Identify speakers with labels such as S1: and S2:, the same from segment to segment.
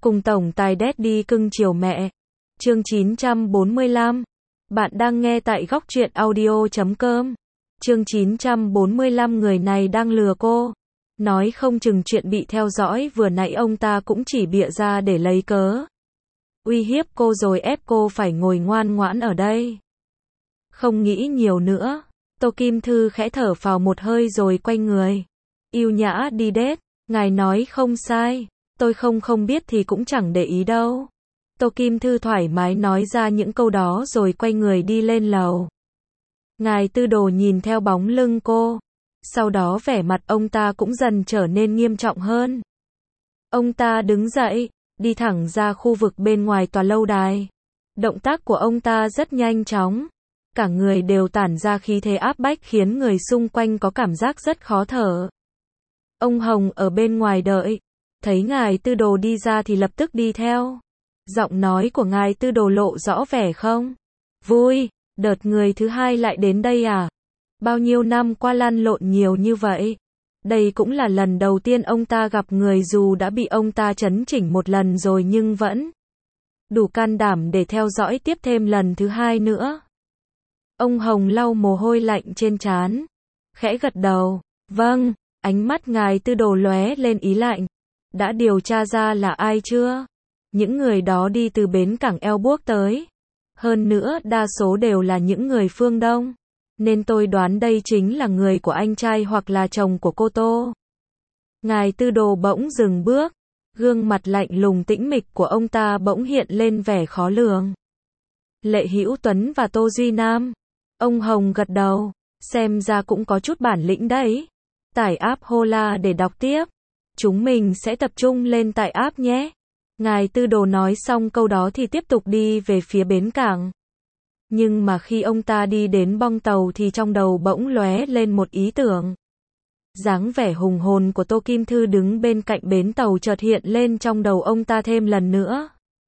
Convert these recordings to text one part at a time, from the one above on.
S1: Cùng tổng tài Daddy cưng chiều mẹ. Chương 945. Bạn đang nghe tại góc truyện audio.com. Chương 945 người này đang lừa cô. Nói không chừng chuyện bị theo dõi vừa nãy ông ta cũng chỉ bịa ra để lấy cớ. Uy hiếp cô rồi ép cô phải ngồi ngoan ngoãn ở đây. Không nghĩ nhiều nữa. Tô Kim Thư khẽ thở phào một hơi rồi quay người. Yêu nhã đi đết. Ngài nói không sai. Tôi không biết thì cũng chẳng để ý đâu. Tô Kim Thư thoải mái nói ra những câu đó rồi quay người đi lên lầu. Ngài Tư Đồ nhìn theo bóng lưng cô. Sau đó vẻ mặt ông ta cũng dần trở nên nghiêm trọng hơn. Ông ta đứng dậy, đi thẳng ra khu vực bên ngoài tòa lâu đài. Động tác của ông ta rất nhanh chóng. Cả người đều tản ra khí thế áp bách khiến người xung quanh có cảm giác rất khó thở. Ông Hồng ở bên ngoài đợi. Thấy ngài Tư Đồ đi ra thì lập tức đi theo. Giọng nói của ngài Tư Đồ lộ rõ vẻ không vui. Đợt người thứ hai lại đến đây à? Bao nhiêu năm qua lăn lộn nhiều như vậy. Đây cũng là lần đầu tiên ông ta gặp người, dù đã bị ông ta chấn chỉnh một lần rồi nhưng vẫn đủ can đảm để theo dõi tiếp thêm lần thứ hai nữa. Ông Hồng lau mồ hôi lạnh trên trán, khẽ gật đầu. Vâng. Ánh mắt ngài Tư Đồ lóe lên ý lạnh. Đã điều tra ra là ai chưa? Những người đó đi từ bến cảng eo buốc tới. Hơn nữa đa số đều là những người phương Đông. Nên tôi đoán đây chính là người của anh trai hoặc là chồng của cô Tô. Ngài Tư Đồ bỗng dừng bước. Gương mặt lạnh lùng tĩnh mịch của ông ta bỗng hiện lên vẻ khó lường. Lệ Hữu Tuấn và Tô Duy Nam. Ông Hồng gật đầu. Xem ra cũng có chút bản lĩnh đấy. Tải app Hola để đọc tiếp. Chúng mình sẽ tập trung lên tại app nhé. Ngài Tư Đồ nói xong câu đó thì tiếp tục đi về phía bến cảng. Nhưng mà khi ông ta đi đến bong tàu thì trong đầu bỗng lóe lên một ý tưởng. Dáng vẻ hùng hồn của Tô Kim Thư đứng bên cạnh bến tàu chợt hiện lên trong đầu ông ta thêm lần nữa.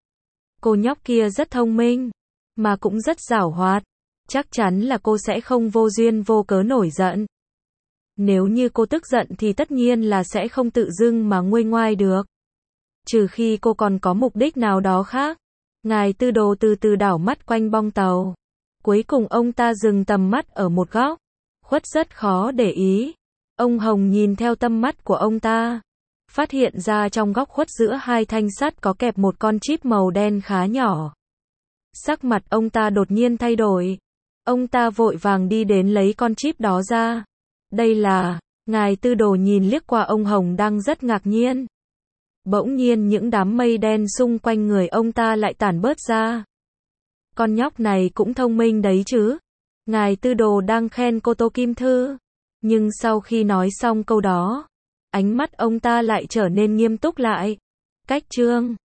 S1: Cô nhóc kia rất thông minh, mà cũng rất giảo hoạt. Chắc chắn là cô sẽ không vô duyên vô cớ nổi giận. Nếu như cô tức giận thì tất nhiên là sẽ không tự dưng mà nguôi ngoai được. Trừ khi cô còn có mục đích nào đó khác. Ngài Tư Đồ từ từ đảo mắt quanh bong tàu. Cuối cùng ông ta dừng tầm mắt ở một góc. Khuất rất khó để ý. Ông Hồng nhìn theo tâm mắt của ông ta. Phát hiện ra trong góc khuất giữa hai thanh sắt có kẹp một con chip màu đen khá nhỏ. Sắc mặt ông ta đột nhiên thay đổi. Ông ta vội vàng đi đến lấy con chip đó ra. Đây là... Ngài Tư Đồ nhìn liếc qua ông Hồng đang rất ngạc nhiên. Bỗng nhiên những đám mây đen xung quanh người ông ta lại tản bớt ra. Con nhóc này cũng thông minh đấy chứ. Ngài Tư Đồ đang khen cô Tô Kim Thư. Nhưng sau khi nói xong câu đó, ánh mắt ông ta lại trở nên nghiêm túc lại. Cách chương